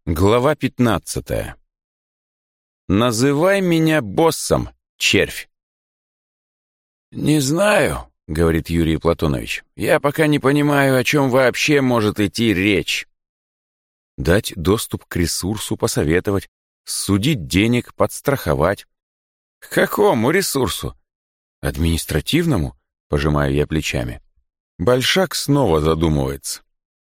Глава 15. Называй меня боссом, червь. «Не знаю», — говорит Юрий Платонович. «Я пока не понимаю, о чем вообще может идти речь». Дать доступ к ресурсу, посоветовать, судить денег, подстраховать. К какому ресурсу? Административному? Пожимаю я плечами. Большак снова задумывается.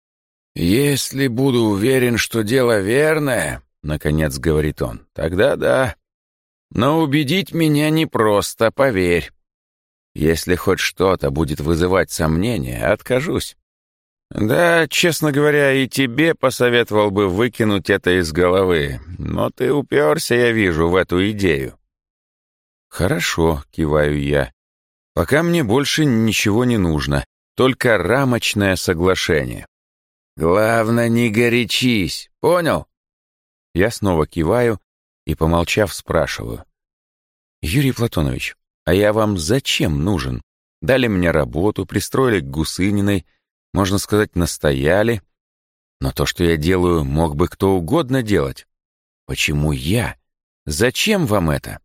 «Если буду уверен, что дело верное, — наконец говорит он, — тогда да. Но убедить меня непросто, поверь. Если хоть что-то будет вызывать сомнения, откажусь. Да, честно говоря, и тебе посоветовал бы выкинуть это из головы, но ты уперся, я вижу, в эту идею». «Хорошо», — киваю я. «Пока мне больше ничего не нужно, только рамочное соглашение». «Главное, не горячись, понял?» Я снова киваю и, помолчав, спрашиваю. «Юрий Платонович, а я вам зачем нужен? Дали мне работу, пристроили к Гусыниной, можно сказать, настояли. Но то, что я делаю, мог бы кто угодно делать. Почему я? Зачем вам это?»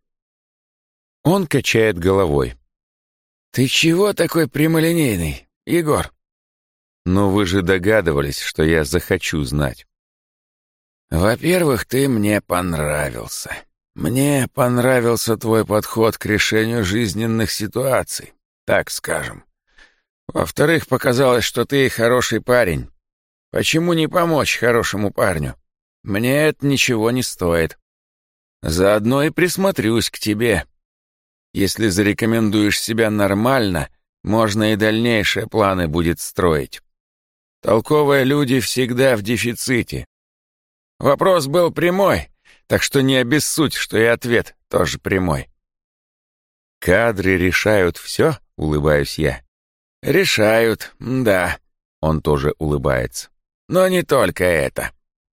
Он качает головой. «Ты чего такой прямолинейный, Егор?» «Но вы же догадывались, что я захочу знать». «Во-первых, ты мне понравился. Мне понравился твой подход к решению жизненных ситуаций, так скажем. Во-вторых, показалось, что ты хороший парень. Почему не помочь хорошему парню? Мне это ничего не стоит. Заодно и присмотрюсь к тебе. Если зарекомендуешь себя нормально, можно и дальнейшие планы будет строить. Толковые люди всегда в дефиците. Вопрос был прямой, так что не обессудь, что и ответ тоже прямой». «Кадры решают все?» — улыбаюсь я. «Решают, да». Он тоже улыбается. «Но не только это».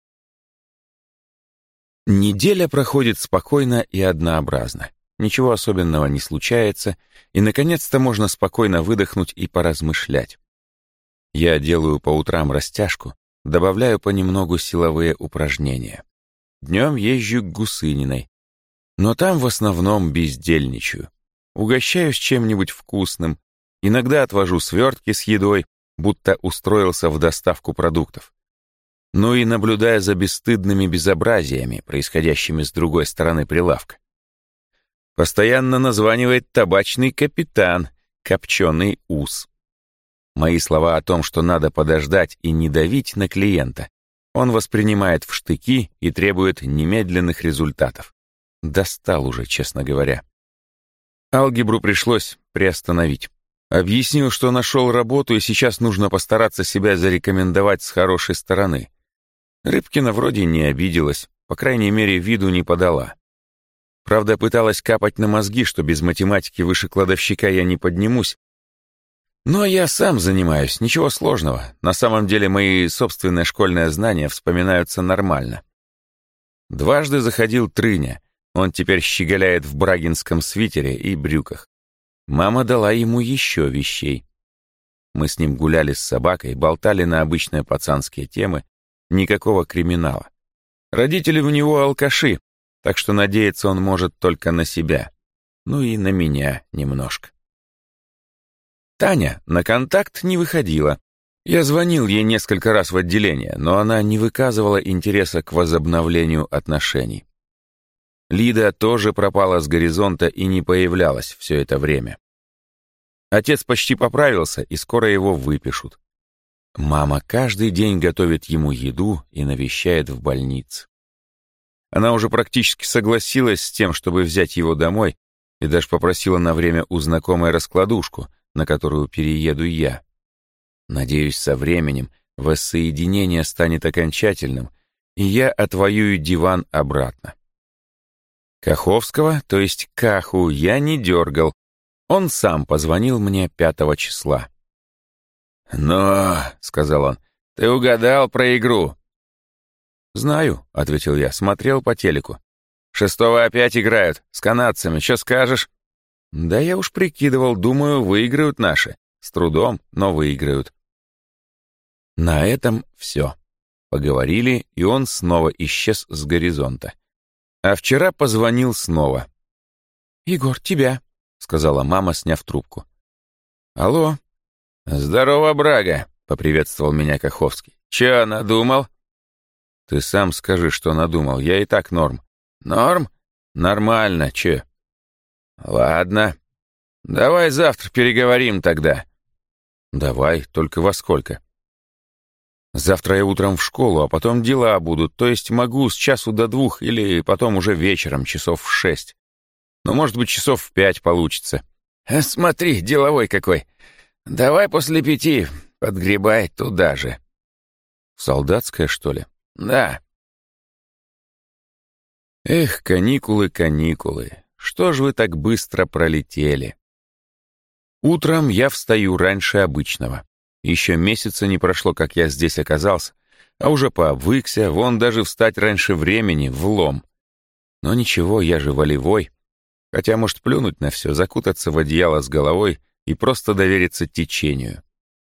Неделя проходит спокойно и однообразно. Ничего особенного не случается, и, наконец-то, можно спокойно выдохнуть и поразмышлять. Я делаю по утрам растяжку, добавляю понемногу силовые упражнения. Днем езжу к Гусыниной, но там в основном бездельничаю. Угощаюсь чем-нибудь вкусным, иногда отвожу свертки с едой, будто устроился в доставку продуктов. Ну и наблюдая за бесстыдными безобразиями, происходящими с другой стороны прилавка. Постоянно названивает табачный капитан, копченый ус. Мои слова о том, что надо подождать и не давить на клиента, он воспринимает в штыки и требует немедленных результатов. Достал уже, честно говоря. Алгебру пришлось приостановить. Объяснил, что нашел работу и сейчас нужно постараться себя зарекомендовать с хорошей стороны. Рыбкина вроде не обиделась, по крайней мере, виду не подала. Правда, пыталась капать на мозги, что без математики выше кладовщика я не поднимусь. Но я сам занимаюсь, ничего сложного. На самом деле мои собственные школьные знания вспоминаются нормально. Дважды заходил Трыня, он теперь щеголяет в брагинском свитере и брюках. Мама дала ему еще вещей. Мы с ним гуляли с собакой, болтали на обычные пацанские темы, никакого криминала. Родители у него алкаши, так что надеяться он может только на себя. Ну и на меня немножко. Таня на контакт не выходила. Я звонил ей несколько раз в отделение, но она не выказывала интереса к возобновлению отношений. Лида тоже пропала с горизонта и не появлялась все это время. Отец почти поправился, и скоро его выпишут. Мама каждый день готовит ему еду и навещает в больнице. Она уже практически согласилась с тем, чтобы взять его домой, и даже попросила на время у знакомой раскладушку, на которую перееду я. Надеюсь, со временем воссоединение станет окончательным, и я отвоюю диван обратно. Каховского, то есть Каху, я не дергал. Он сам позвонил мне 5 числа. «Ну, — сказал он, — ты угадал про игру?» «Знаю», — ответил я, — смотрел по телеку. 6-го опять играют, с канадцами, что скажешь?» «Да я уж прикидывал, думаю, выиграют наши. С трудом, но выиграют». На этом все. Поговорили, и он снова исчез с горизонта. А вчера позвонил снова. «Егор, тебя», — сказала мама, сняв трубку. «Алло». «Здорово, Брага», — поприветствовал меня Каховский. «Чё надумал?» «Ты сам скажи, что надумал. Я и так норм». «Норм? Нормально, чё?» «Ладно. Давай завтра переговорим тогда». «Давай, только во сколько?» «Завтра я утром в школу, а потом дела будут, то есть могу с 1 до 2 или потом уже вечером, часов в 6. Но, может быть, часов в 5 получится». «Смотри, деловой какой. Давай после 5, подгребай туда же». «Солдатская, что ли?» «Да». Эх, каникулы, каникулы. Что ж вы так быстро пролетели? Утром я встаю раньше обычного. Еще месяца не прошло, как я здесь оказался, а уже пообвыкся, вон даже встать раньше времени, влом. Но ничего, я же волевой. Хотя, может, плюнуть на все, закутаться в одеяло с головой и просто довериться течению.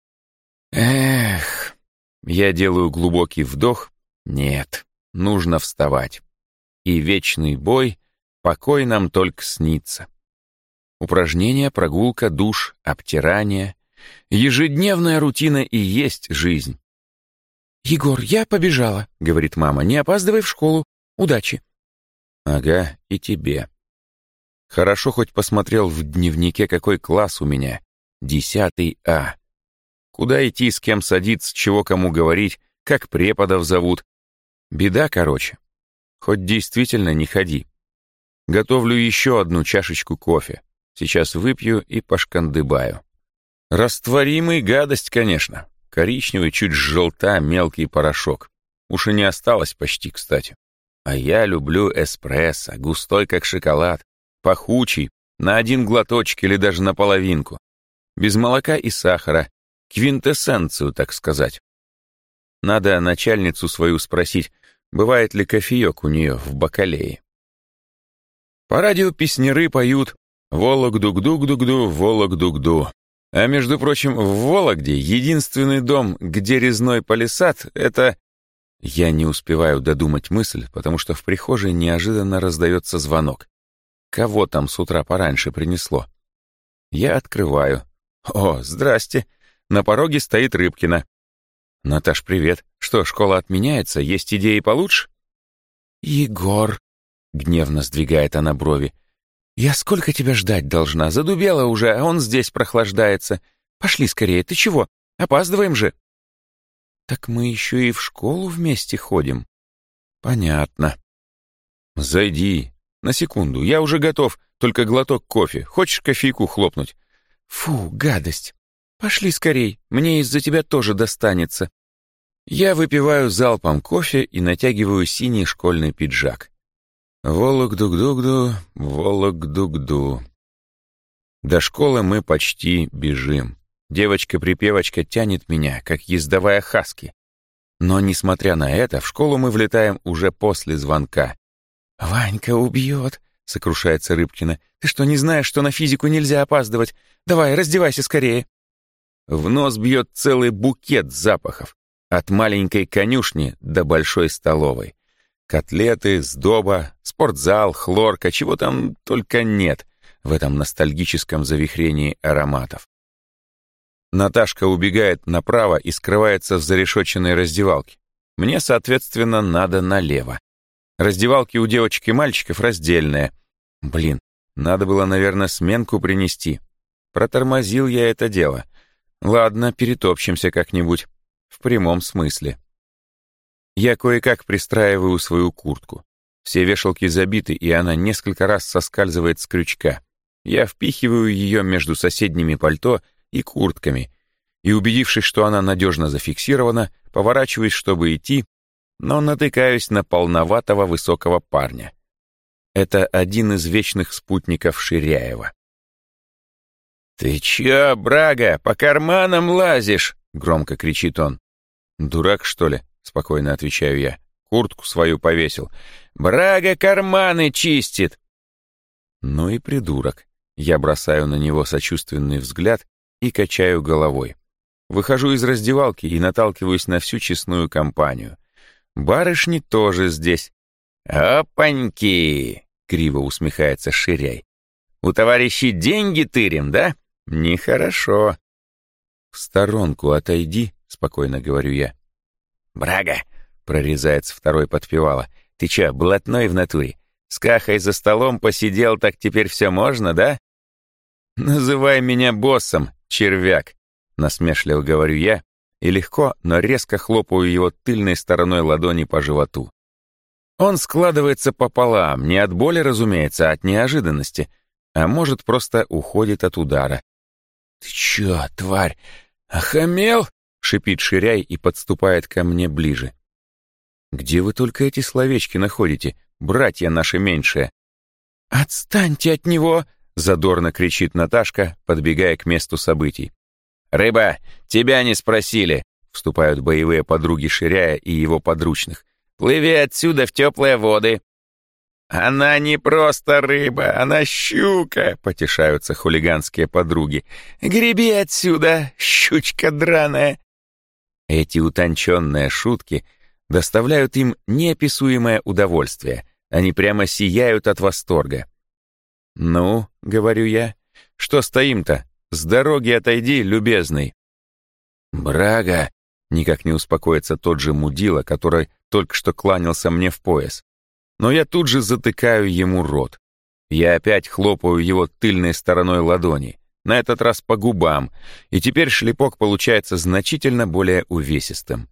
Эх, я делаю глубокий вдох. Нет, нужно вставать. И вечный бой, покой нам только снится. Упражнения, прогулка, душ, обтирание. Ежедневная рутина и есть жизнь. «Егор, я побежала», — говорит мама. «Не опаздывай в школу. Удачи». Ага, и тебе. Хорошо хоть посмотрел в дневнике, какой класс у меня. 10 А. Куда идти, с кем садиться, чего кому говорить, как преподов зовут. Беда, короче. Хоть действительно не ходи. Готовлю еще одну чашечку кофе. Сейчас выпью и пошкандыбаю. Растворимый гадость, конечно. Коричневый, чуть желта, мелкий порошок. Уж и не осталось почти, кстати. А я люблю эспрессо, густой, как шоколад, пахучий, на 1 глоточек или даже на половинку. Без молока и сахара, квинтэссенцию, так сказать. Надо начальницу свою спросить, бывает ли кофеек у нее в бакалее. По радио песняры поют «Вологду-гду-гду-гду, Вологду-гду». А между прочим, в Вологде единственный дом, где резной палисад — это... Я не успеваю додумать мысль, потому что в прихожей неожиданно раздается звонок. Кого там с утра пораньше принесло? Я открываю. О, здрасте. На пороге стоит Рыбкина. «Наташ, привет. Что, школа отменяется? Есть идеи получше?» «Егор», — гневно сдвигает она брови, «я сколько тебя ждать должна? Задубела уже, а он здесь прохлаждается. Пошли скорее, ты чего? Опаздываем же». «Так мы еще и в школу вместе ходим». «Понятно». «Зайди. На секунду. Я уже готов. Только глоток кофе. Хочешь кофейку хлопнуть?» «Фу, гадость. Пошли скорей. Мне из-за тебя тоже достанется». Я выпиваю залпом кофе и натягиваю синий школьный пиджак. Вологду-гду-гду, Вологду-гду. До школы мы почти бежим. Девочка-припевочка тянет меня, как ездовая хаски. Но, несмотря на это, в школу мы влетаем уже после звонка. «Ванька убьет», — сокрушается Рыбкина. «Ты что, не знаешь, что на физику нельзя опаздывать? Давай, раздевайся скорее». В нос бьет целый букет запахов. От маленькой конюшни до большой столовой. Котлеты, сдоба, спортзал, хлорка, чего там только нет в этом ностальгическом завихрении ароматов. Наташка убегает направо и скрывается в зарешоченной раздевалке. Мне, соответственно, надо налево. Раздевалки у девочек и мальчиков раздельные. Блин, надо было, наверное, сменку принести. Протормозил я это дело. Ладно, перетопчемся как-нибудь. В прямом смысле. Я кое-как пристраиваю свою куртку. Все вешалки забиты, и она несколько раз соскальзывает с крючка. Я впихиваю ее между соседними пальто и куртками, и, убедившись, что она надежно зафиксирована, поворачиваюсь, чтобы идти, но натыкаюсь на полноватого высокого парня. Это один из вечных спутников Ширяева. «Ты чё, Брага, по карманам лазишь?» — громко кричит он. «Дурак, что ли?» — спокойно отвечаю я. Куртку свою повесил. «Брага карманы чистит!» Ну и придурок. Я бросаю на него сочувственный взгляд и качаю головой. Выхожу из раздевалки и наталкиваюсь на всю честную компанию. Барышни тоже здесь. «Опаньки!» — криво усмехается Ширяй. «У товарищей деньги тырим, да? Нехорошо». «В сторонку отойди», — спокойно говорю я. «Брага!» — прорезается второй подпевала. «Ты чё, блатной в натуре? С Кахой за столом посидел, так теперь все можно, да?» «Называй меня боссом, червяк», — насмешливо говорю я и легко, но резко хлопаю его тыльной стороной ладони по животу. Он складывается пополам, не от боли, разумеется, а от неожиданности, а может, просто уходит от удара. «Ты чё, тварь, охамел?» — шипит Ширяй и подступает ко мне ближе. «Где вы только эти словечки находите, братья наши меньшие?» «Отстаньте от него!» — задорно кричит Наташка, подбегая к месту событий. «Рыба, тебя не спросили!» — вступают боевые подруги Ширяя и его подручных. «Плыви отсюда в теплые воды!» «Она не просто рыба, она щука!» — потешаются хулиганские подруги. «Греби отсюда, щучка драная!» Эти утонченные шутки доставляют им неописуемое удовольствие. Они прямо сияют от восторга. «Ну, — говорю я, — что стоим-то? С дороги отойди, любезный!» «Брага!» — никак не успокоится тот же мудила, который только что кланялся мне в пояс. Но я тут же затыкаю ему рот. Я опять хлопаю его тыльной стороной ладони, на этот раз по губам, и теперь шлепок получается значительно более увесистым.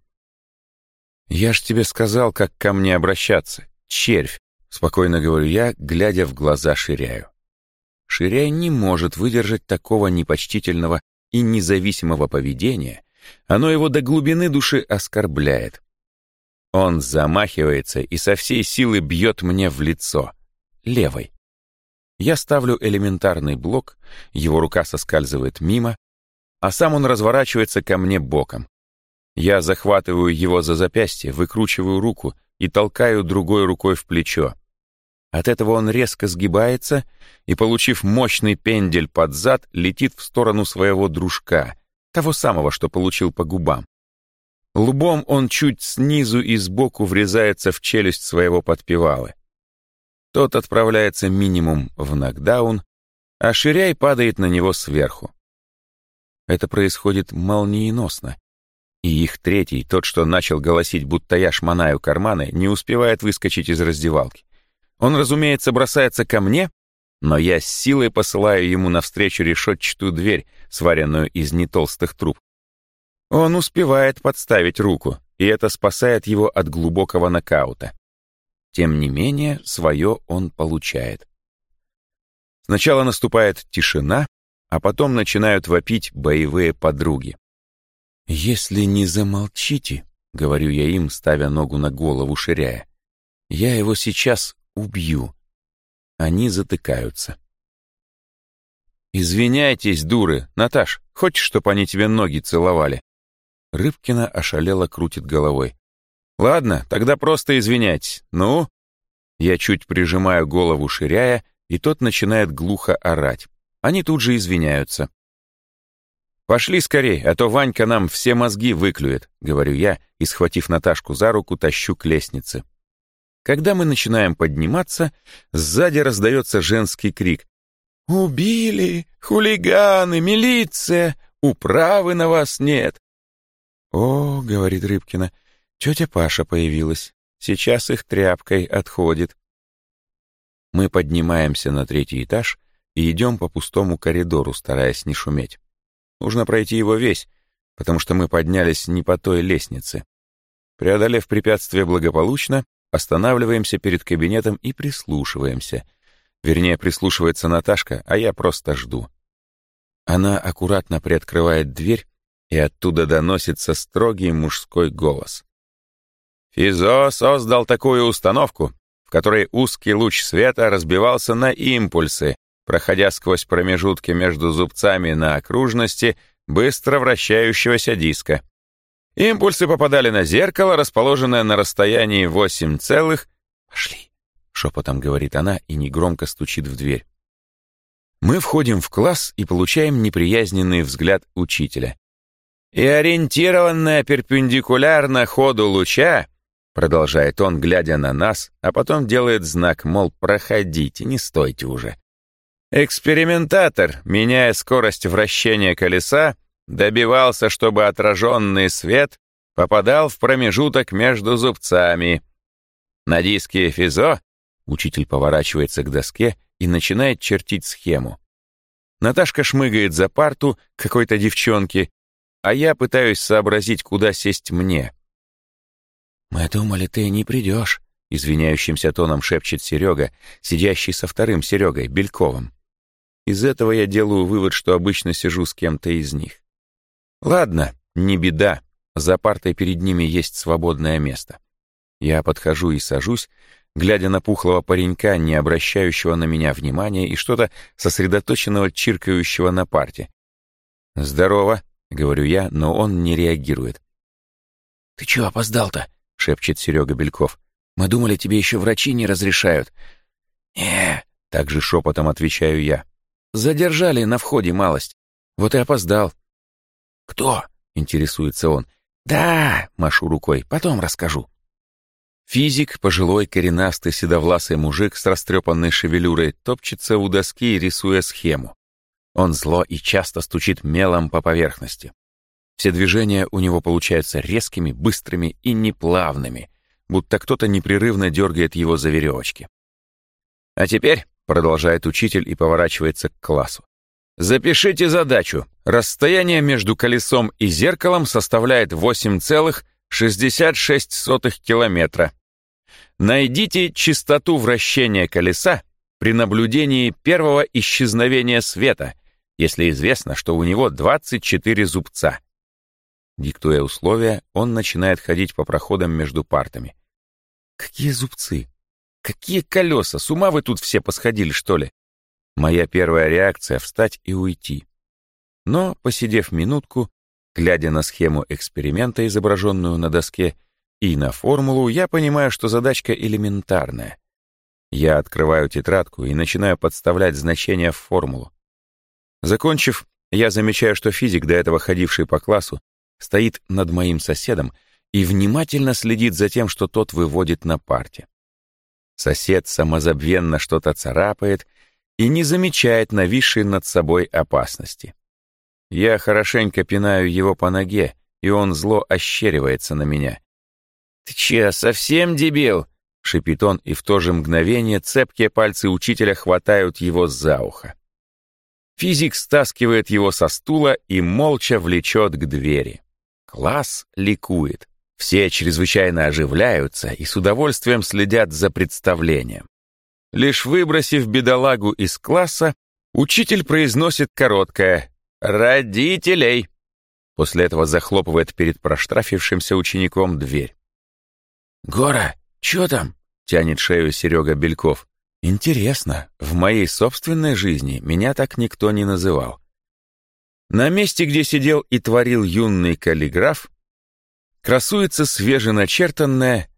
«Я ж тебе сказал, как ко мне обращаться, червь!» — спокойно говорю я, глядя в глаза Ширяю. Ширяй не может выдержать такого непочтительного и независимого поведения, оно его до глубины души оскорбляет. Он замахивается и со всей силы бьет мне в лицо, левой. Я ставлю элементарный блок, его рука соскальзывает мимо, а сам он разворачивается ко мне боком. Я захватываю его за запястье, выкручиваю руку и толкаю другой рукой в плечо. От этого он резко сгибается и, получив мощный пендель под зад, летит в сторону своего дружка, того самого, что получил по губам. Лбом он чуть снизу и сбоку врезается в челюсть своего подпевалы. Тот отправляется минимум в нокдаун, а Ширяй падает на него сверху. Это происходит молниеносно, и их третий, тот, что начал голосить, будто я шмонаю карманы, не успевает выскочить из раздевалки. Он, разумеется, бросается ко мне, но я с силой посылаю ему навстречу решетчатую дверь, сваренную из нетолстых труб. Он успевает подставить руку, и это спасает его от глубокого нокаута. Тем не менее, свое он получает. Сначала наступает тишина, а потом начинают вопить боевые подруги. «Если не замолчите, — говорю я им, ставя ногу на голову Ширяя, — я его сейчас убью». Они затыкаются. «Извиняйтесь, дуры. Наташ, хочешь, чтобы они тебе ноги целовали?» Рыбкина ошалело крутит головой. «Ладно, тогда просто извиняйтесь. Ну?» Я чуть прижимаю голову Ширяя, и тот начинает глухо орать. Они тут же извиняются. «Пошли скорей, а то Ванька нам все мозги выклюет», — говорю я, и, схватив Наташку за руку, тащу к лестнице. Когда мы начинаем подниматься, сзади раздается женский крик. «Убили! Хулиганы! Милиция! Управы на вас нет!» «О, — говорит Рыбкина, — тетя Паша появилась. Сейчас их тряпкой отходит». Мы поднимаемся на 3-й этаж и идем по пустому коридору, стараясь не шуметь. Нужно пройти его весь, потому что мы поднялись не по той лестнице. Преодолев препятствие благополучно, останавливаемся перед кабинетом и прислушиваемся. Вернее, прислушивается Наташка, а я просто жду. Она аккуратно приоткрывает дверь, и оттуда доносится строгий мужской голос. «Физо создал такую установку, в которой узкий луч света разбивался на импульсы, проходя сквозь промежутки между зубцами на окружности быстро вращающегося диска. Импульсы попадали на зеркало, расположенное на расстоянии 8 целых... «Пошли», — шепотом говорит она и негромко стучит в дверь. Мы входим в класс и получаем неприязненный взгляд учителя. И ориентированная перпендикулярно ходу луча, продолжает он, глядя на нас, а потом делает знак, мол, проходите, не стойте уже. Экспериментатор, меняя скорость вращения колеса, добивался, чтобы отраженный свет попадал в промежуток между зубцами. На диске ФИЗО учитель поворачивается к доске и начинает чертить схему. Наташка шмыгает за парту какой-то девчонки, а я пытаюсь сообразить, куда сесть мне. «Мы думали, ты не придешь», — извиняющимся тоном шепчет Серега, сидящий со вторым Серегой, Бельковым. Из этого я делаю вывод, что обычно сижу с кем-то из них. Ладно, не беда, за партой перед ними есть свободное место. Я подхожу и сажусь, глядя на пухлого паренька, не обращающего на меня внимания и что-то сосредоточенного чиркающего на парте. «Здорово», — говорю я, но он не реагирует. «Ты чё опоздал-то?» — шепчет Серега Бельков. «Мы думали, тебе еще врачи не разрешают». «Не», — также шепотом отвечаю я. «Задержали на входе малость. Вот и опоздал». «Кто?» — интересуется он. «Да», — машу рукой, — «потом расскажу». Физик, пожилой, коренастый, седовласый мужик с растрепанной шевелюрой, топчется у доски, рисуя схему. Он зло и часто стучит мелом по поверхности. Все движения у него получаются резкими, быстрыми и неплавными, будто кто-то непрерывно дергает его за веревочки. «А теперь», — продолжает учитель и поворачивается к классу, «запишите задачу. Расстояние между колесом и зеркалом составляет 8,66 километра. Найдите частоту вращения колеса при наблюдении первого исчезновения света, если известно, что у него 24 зубца». Диктуя условия, он начинает ходить по проходам между партами. «Какие зубцы? Какие колеса? С ума вы тут все посходили, что ли?» Моя первая реакция — встать и уйти. Но, посидев минутку, глядя на схему эксперимента, изображенную на доске, и на формулу, я понимаю, что задачка элементарная. Я открываю тетрадку и начинаю подставлять значения в формулу. Закончив, я замечаю, что физик, до этого ходивший по классу, стоит над моим соседом и внимательно следит за тем, что тот выводит на парте. Сосед самозабвенно что-то царапает и не замечает нависшей над собой опасности. Я хорошенько пинаю его по ноге, и он зло ощеривается на меня. «Ты че, совсем дебил?» — шипит он, и в то же мгновение цепкие пальцы учителя хватают его за ухо. Физик стаскивает его со стула и молча влечет к двери. Класс ликует. Все чрезвычайно оживляются и с удовольствием следят за представлением. Лишь выбросив бедолагу из класса, учитель произносит короткое «Родителей!». После этого захлопывает перед проштрафившимся учеником дверь. «Гора, чё там?» — тянет шею Серега Бельков. «Интересно, в моей собственной жизни меня так никто не называл». На месте, где сидел и творил юный каллиграф, красуется свеженачертанное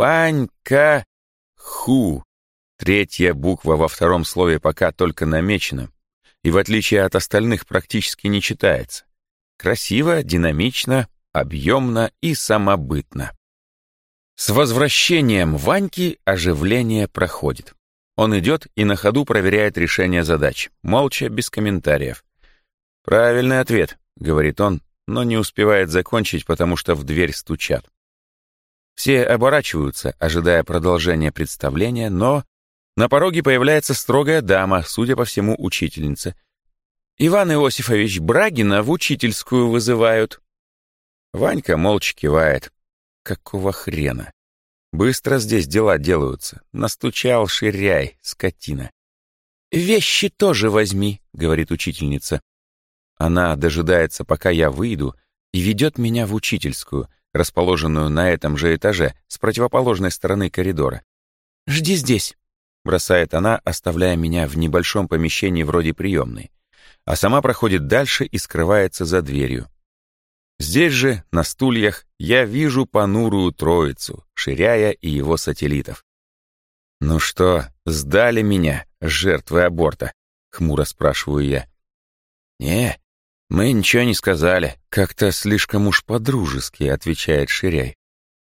«Ванька-ху». Третья буква во втором слове пока только намечена, и в отличие от остальных практически не читается. Красиво, динамично, объемно и самобытно. С возвращением Ваньки оживление проходит. Он идет и на ходу проверяет решение задач, молча, без комментариев. «Правильный ответ», — говорит он, но не успевает закончить, потому что в дверь стучат. Все оборачиваются, ожидая продолжения представления, но на пороге появляется строгая дама, судя по всему, учительница. «Иван Иосифович, Брагина в учительскую вызывают». Ванька молча кивает. Какого хрена? Быстро здесь дела делаются. Настучал ширяй, скотина. «Вещи тоже возьми», — говорит учительница. Она дожидается, пока я выйду, и ведет меня в учительскую, расположенную на этом же этаже, с противоположной стороны коридора. «Жди здесь», — бросает она, оставляя меня в небольшом помещении вроде приемной, а сама проходит дальше и скрывается за дверью. Здесь же, на стульях, я вижу понурую троицу, Ширяя и его сателлитов. «Ну что, сдали меня, жертвы аборта?» — хмуро спрашиваю я. «Не, мы ничего не сказали. Как-то слишком уж по-дружески», — отвечает Ширяй.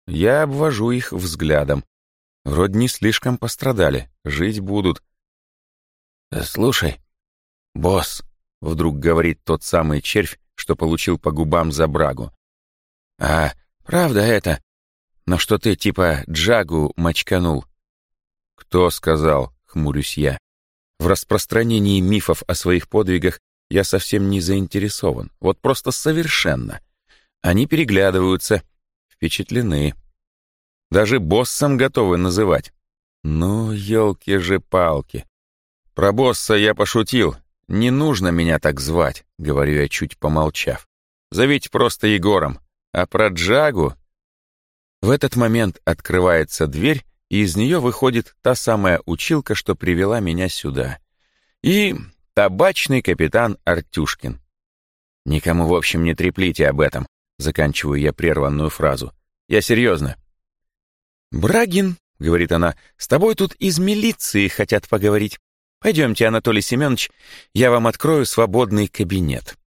Я обвожу их взглядом. Вроде не слишком пострадали, жить будут. «Слушай, босс», — вдруг говорит тот самый червь, что получил по губам за брагу. «А правда это? Но что ты типа Джагу мочканул?» «Кто сказал?» — хмурюсь я. В распространении мифов о своих подвигах я совсем не заинтересован. Вот просто совершенно. Они переглядываются, впечатлены. Даже боссом готовы называть. Ну, елки же палки. Про босса я пошутил. Не нужно меня так звать, говорю я, чуть помолчав. Зовите просто Егором. А про Джагу... В этот момент открывается дверь, и из нее выходит та самая училка, что привела меня сюда. И табачный капитан Артюшкин. «Никому, в общем, не треплите об этом», — заканчиваю я прерванную фразу. «Я серьезно». «Брагин», — говорит она, — «с тобой тут из милиции хотят поговорить. Пойдемте, Анатолий Семенович, я вам открою свободный кабинет».